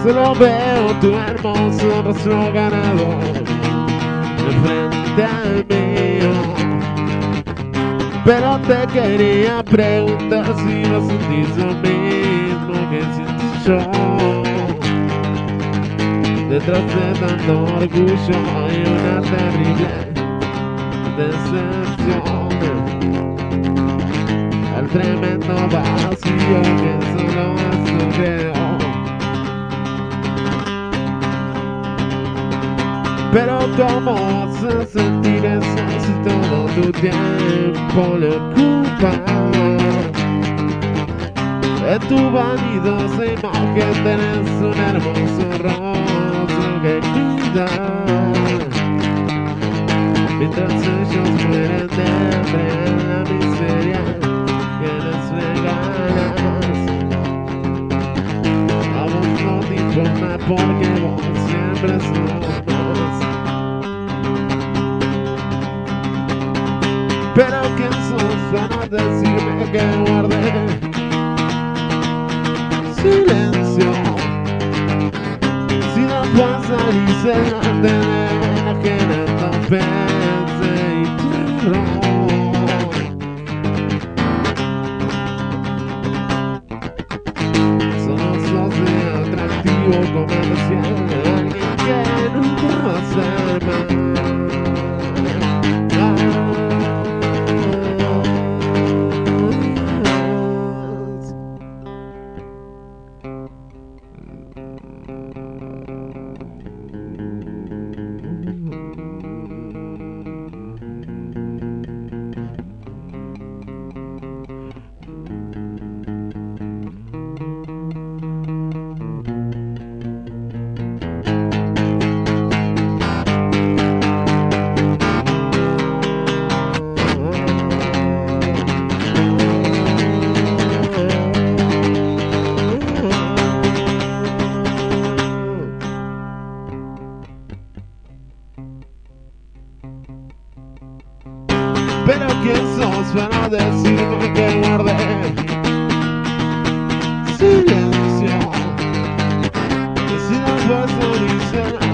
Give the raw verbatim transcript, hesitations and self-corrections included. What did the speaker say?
Solo veo tu hermoso rostro ganador frente al mío. Pero te quería preguntar si no sentís lo mismo que siento yo. Detrás de tanto orgullo hay una terrible decepción. El tremendo vacío que solo eso veo. Pero ¿cómo vas a sentir eso si todo tu tiempo lo ocupas? En tu vanidosa imagen tenés un hermoso rostro que cuidar. Mientras ellos mueren de hambre en la miseria que les regalas, a vos no te importa porque vos siempre sos. Pero ¿quién sos para decirme que guardé silencio? Si no pasa ni se no te deja que no pense y terror. Solo sos de atractivo comercial, alguien que nunca va a ser mal. Pero ¿quién sos para decirme que guardé silencio? Si no puedo ni ser